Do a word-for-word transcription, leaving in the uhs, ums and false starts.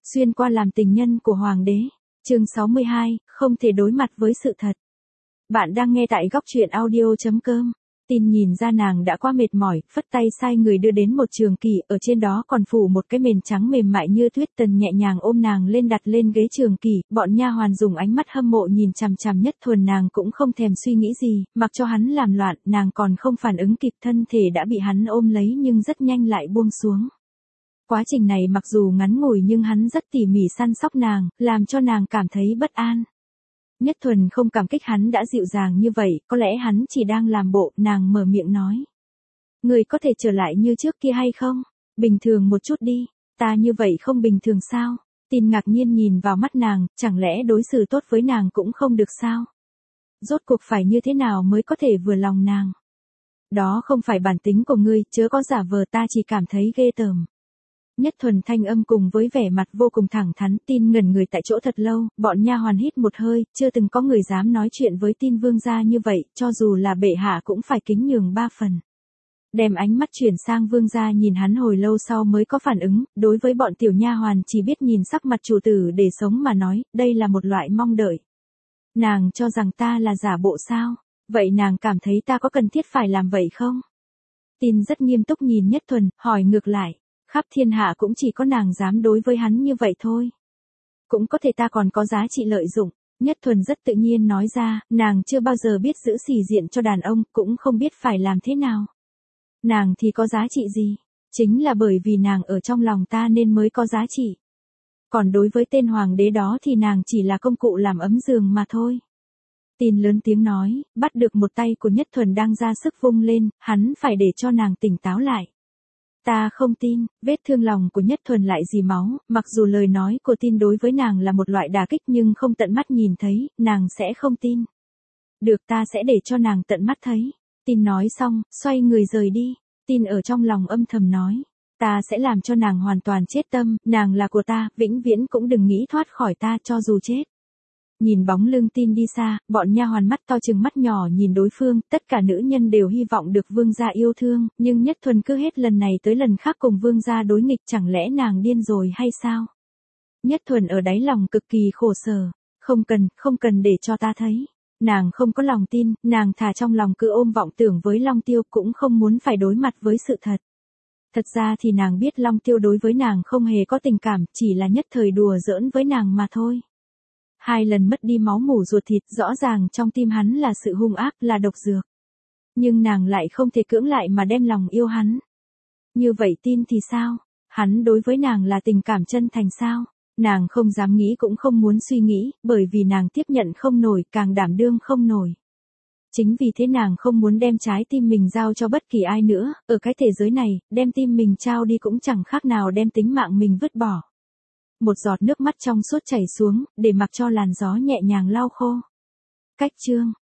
Xuyên qua làm tình nhân của hoàng đế. Chương sáu mươi hai, không thể đối mặt với sự thật. Bạn đang nghe tại góc truyện audio chấm com. Tin nhìn ra nàng đã quá mệt mỏi, phất tay sai người đưa đến một trường kỷ, ở trên đó còn phủ một cái mền trắng mềm mại như tuyết. Tần nhẹ nhàng ôm nàng lên đặt lên ghế trường kỷ, bọn nha hoàn dùng ánh mắt hâm mộ nhìn chằm chằm Nhất Thuần, nàng cũng không thèm suy nghĩ gì, mặc cho hắn làm loạn, nàng còn không phản ứng kịp, thân thể đã bị hắn ôm lấy nhưng rất nhanh lại buông xuống. Quá trình này mặc dù ngắn ngủi nhưng hắn rất tỉ mỉ săn sóc nàng, làm cho nàng cảm thấy bất an. Nhất Thuần không cảm kích hắn đã dịu dàng như vậy, có lẽ hắn chỉ đang làm bộ. Nàng mở miệng nói. Người có thể trở lại như trước kia hay không? Bình thường một chút đi, ta như vậy không bình thường sao? Tin ngạc nhiên nhìn vào mắt nàng, chẳng lẽ đối xử tốt với nàng cũng không được sao? Rốt cuộc phải như thế nào mới có thể vừa lòng nàng? Đó không phải bản tính của ngươi, chớ có giả vờ, ta chỉ cảm thấy ghê tởm. Nhất Thuần thanh âm cùng với vẻ mặt vô cùng thẳng thắn. Tin ngẩn người tại chỗ thật lâu, bọn nha hoàn hít một hơi, chưa từng có người dám nói chuyện với Tin vương gia như vậy, cho dù là bệ hạ cũng phải kính nhường ba phần. Đem ánh mắt chuyển sang vương gia, nhìn hắn hồi lâu sau mới có phản ứng, đối với bọn tiểu nha hoàn chỉ biết nhìn sắc mặt chủ tử để sống mà nói, đây là một loại mong đợi. Nàng cho rằng ta là giả bộ sao? Vậy nàng cảm thấy ta có cần thiết phải làm vậy không? Tin rất nghiêm túc nhìn Nhất Thuần, hỏi ngược lại. Khắp thiên hạ cũng chỉ có nàng dám đối với hắn như vậy thôi. Cũng có thể ta còn có giá trị lợi dụng. Nhất Thuần rất tự nhiên nói ra, nàng chưa bao giờ biết giữ sĩ diện cho đàn ông, cũng không biết phải làm thế nào. Nàng thì có giá trị gì? Chính là bởi vì nàng ở trong lòng ta nên mới có giá trị. Còn đối với tên hoàng đế đó thì nàng chỉ là công cụ làm ấm giường mà thôi. Tin lớn tiếng nói, bắt được một tay của Nhất Thuần đang ra sức vung lên, hắn phải để cho nàng tỉnh táo lại. Ta không tin. Vết thương lòng của Nhất Thuần lại dì máu, mặc dù lời nói của Tin đối với nàng là một loại đả kích nhưng không tận mắt nhìn thấy, nàng sẽ không tin. Được, ta sẽ để cho nàng tận mắt thấy. Tin nói xong, xoay người rời đi. Tin ở trong lòng âm thầm nói, ta sẽ làm cho nàng hoàn toàn chết tâm, nàng là của ta, vĩnh viễn cũng đừng nghĩ thoát khỏi ta cho dù chết. Nhìn bóng lưng Tin đi xa, bọn nha hoàn mắt to chừng mắt nhỏ nhìn đối phương, tất cả nữ nhân đều hy vọng được vương gia yêu thương, nhưng Nhất Thuần cứ hết lần này tới lần khác cùng vương gia đối nghịch, chẳng lẽ nàng điên rồi hay sao? Nhất Thuần ở đáy lòng cực kỳ khổ sở, không cần, không cần để cho ta thấy. Nàng không có lòng tin, nàng thà trong lòng cứ ôm vọng tưởng với Long Tiêu, cũng không muốn phải đối mặt với sự thật. Thật ra thì nàng biết Long Tiêu đối với nàng không hề có tình cảm, chỉ là nhất thời đùa giỡn với nàng mà thôi. Hai lần mất đi máu mủ ruột thịt, rõ ràng trong tim hắn là sự hung ác, là độc dược. Nhưng nàng lại không thể cưỡng lại mà đem lòng yêu hắn. Như vậy Tin thì sao? Hắn đối với nàng là tình cảm chân thành sao? Nàng không dám nghĩ cũng không muốn suy nghĩ, bởi vì nàng tiếp nhận không nổi, càng đảm đương không nổi. Chính vì thế nàng không muốn đem trái tim mình giao cho bất kỳ ai nữa, ở cái thế giới này, đem tim mình trao đi cũng chẳng khác nào đem tính mạng mình vứt bỏ. Một giọt nước mắt trong suốt chảy xuống, để mặc cho làn gió nhẹ nhàng lau khô. Cách chương